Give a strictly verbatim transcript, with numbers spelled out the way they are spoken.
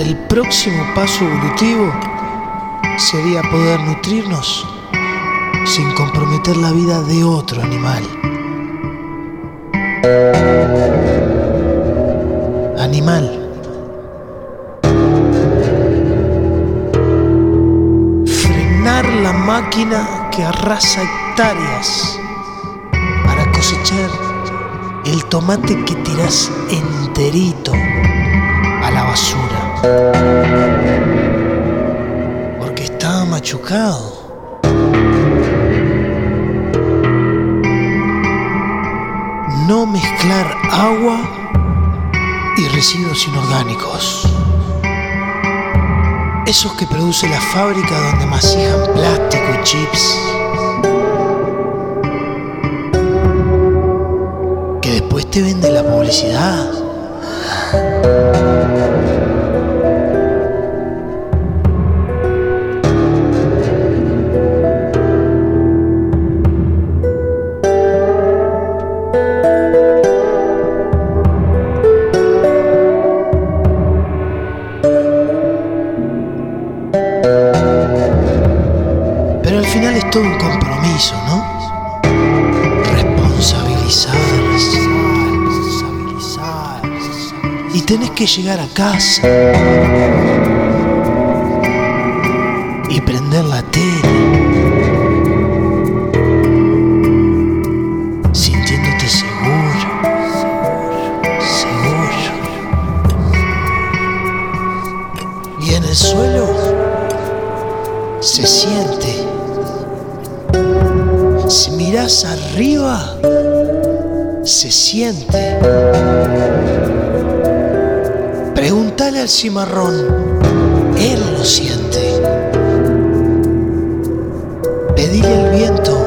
El próximo paso evolutivo sería poder nutrirnos sin comprometer la vida de otro animal. Animal. Frenar la máquina que arrasa hectáreas para cosechar el tomate que tirás enterito a la basura porque estaba machucado. No mezclar agua y residuos inorgánicos, esos que produce la fábrica donde masijan plástico y chips, que después te vende la publicidad. Pero al final es todo un compromiso, ¿no? Responsabilizar. Y tenés que llegar a casa y prender la tele, sintiéndote seguro, seguro. Y en el suelo se siente. Si mirás arriba, se siente. Pregúntale al cimarrón, él lo siente. Pedile al viento